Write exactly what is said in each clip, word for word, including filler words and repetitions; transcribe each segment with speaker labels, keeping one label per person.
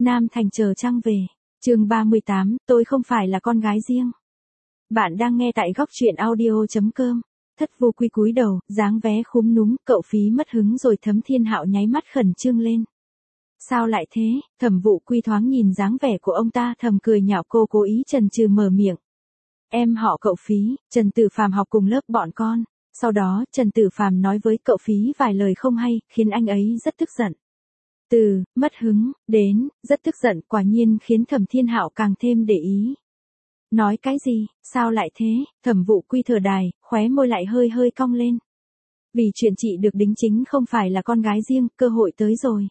Speaker 1: Nam Thành chờ trăng về. Chương ba mươi tám, tôi không phải là con gái riêng. Bạn đang nghe tại góc truyện audio chấm com. Thất Vô Quy cúi đầu, dáng vé khúm núm, cậu Phí mất hứng rồi Thấm Thiên Hạo nháy mắt khẩn trương lên. Sao lại thế? Thẩm Vụ Quy thoáng nhìn dáng vẻ của ông ta thầm cười nhạo, cô cố ý chần chừ mở miệng. Em họ cậu Phí, Trần Tử Phàm học cùng lớp bọn con. Sau đó Trần Tử Phàm nói với cậu Phí vài lời không hay, khiến anh ấy rất tức giận. Từ mất hứng đến rất tức giận quả nhiên khiến Thẩm Thiên Hạo càng thêm để ý. Nói cái gì? Sao lại thế? Thẩm Vụ Quy thở đài, khóe môi lại hơi hơi cong lên. Vì chuyện chị được đính chính không phải là con gái riêng, cơ hội tới rồi.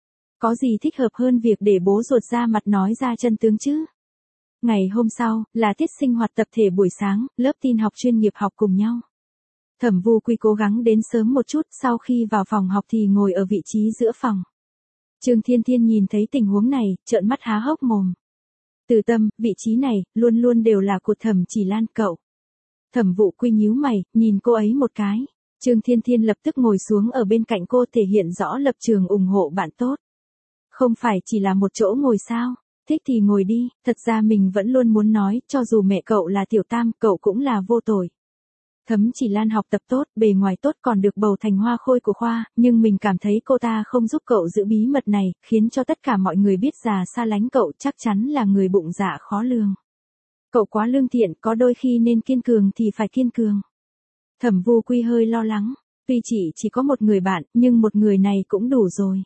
Speaker 1: Có gì thích hợp hơn việc để bố ruột ra mặt nói ra chân tướng chứ? Ngày hôm sau, là tiết sinh hoạt tập thể buổi sáng, lớp tin học chuyên nghiệp học cùng nhau. Thẩm Vu Quy cố gắng đến sớm một chút, sau khi vào phòng học thì ngồi ở vị trí giữa phòng. Trương Thiên Thiên nhìn thấy tình huống này, trợn mắt há hốc mồm. Từ Tâm, vị trí này, luôn luôn đều là của Thẩm Chỉ Lan cậu. Thẩm Vụ Quy nhíu mày, nhìn cô ấy một cái. Trương Thiên Thiên lập tức ngồi xuống ở bên cạnh cô, thể hiện rõ lập trường ủng hộ bạn tốt. Không phải chỉ là một chỗ ngồi sao? Thích thì ngồi đi, thật ra mình vẫn luôn muốn nói, cho dù mẹ cậu là tiểu tam, cậu cũng là vô tội. Thấm Chỉ Lan học tập tốt, bề ngoài tốt còn được bầu thành hoa khôi của khoa, nhưng mình cảm thấy cô ta không giúp cậu giữ bí mật này, khiến cho tất cả mọi người biết già xa lánh cậu, chắc chắn là người bụng dạ khó lường. Cậu quá lương thiện, có đôi khi nên kiên cường thì phải kiên cường. Thẩm Vu Quy hơi lo lắng, tuy chị chỉ có một người bạn, nhưng một người này cũng đủ rồi.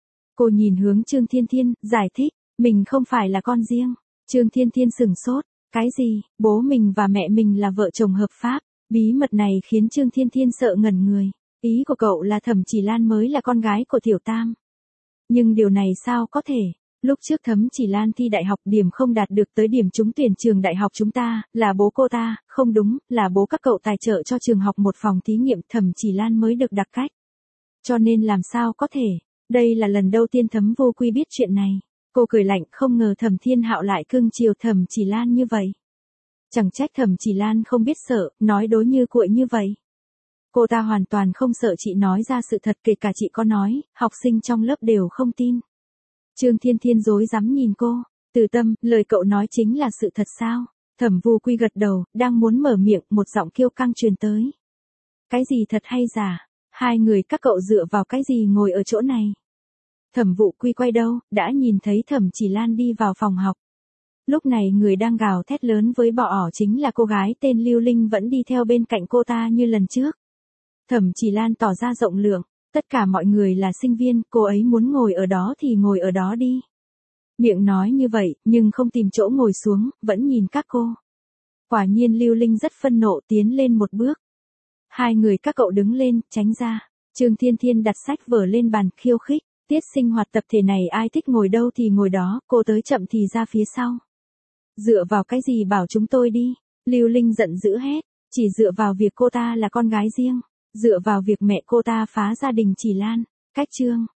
Speaker 1: Cô nhìn hướng Trương Thiên Thiên, giải thích, mình không phải là con riêng. Trương Thiên Thiên sửng sốt, cái gì? Bố mình và mẹ mình là vợ chồng hợp pháp. Bí mật này khiến Trương Thiên Thiên sợ ngẩn người. Ý của cậu là Thẩm Chỉ Lan mới là con gái của tiểu tam. Nhưng điều này sao có thể? Lúc trước Thấm Chỉ Lan thi đại học điểm không đạt được tới điểm trúng tuyển trường đại học chúng ta, là bố cô ta, không đúng, là bố các cậu tài trợ cho trường học một phòng thí nghiệm, Thẩm Chỉ Lan mới được đặc cách. Cho nên làm sao có thể? Đây là lần đầu tiên Thấm Vô Quy biết chuyện này. Cô cười lạnh, không ngờ Thẩm Thiên Hạo lại cưng chiều Thẩm Chỉ Lan như vậy. Chẳng trách Thẩm Chỉ Lan không biết sợ, nói đối như cuội như vậy. Cô ta hoàn toàn không sợ chị nói ra sự thật, kể cả chị có nói, học sinh trong lớp đều không tin. Trương Thiên Thiên rối rắm nhìn cô, Từ Tâm, lời cậu nói chính là sự thật sao? Thẩm Vu Quy gật đầu, đang muốn mở miệng, một giọng kiêu căng truyền tới. Cái gì thật hay giả? Hai người các cậu dựa vào cái gì ngồi ở chỗ này? Thẩm Vụ Quy quay đầu, đã nhìn thấy Thẩm Chỉ Lan đi vào phòng học. Lúc này người đang gào thét lớn với bọ ỏ chính là cô gái tên Lưu Linh, vẫn đi theo bên cạnh cô ta như lần trước. Thẩm Chỉ Lan tỏ ra rộng lượng, tất cả mọi người là sinh viên, cô ấy muốn ngồi ở đó thì ngồi ở đó đi. Miệng nói như vậy, nhưng không tìm chỗ ngồi xuống, vẫn nhìn các cô. Quả nhiên Lưu Linh rất phân nộ, tiến lên một bước. Hai người các cậu đứng lên, tránh ra. Trương Thiên Thiên đặt sách vở lên bàn, khiêu khích. Tiết sinh hoạt tập thể này ai thích ngồi đâu thì ngồi đó, cô tới chậm thì ra phía sau. Dựa vào cái gì bảo chúng tôi đi? Lưu Linh giận dữ hét, chỉ dựa vào việc cô ta là con gái riêng, dựa vào việc mẹ cô ta phá gia đình Chỉ Lan. Cách chương,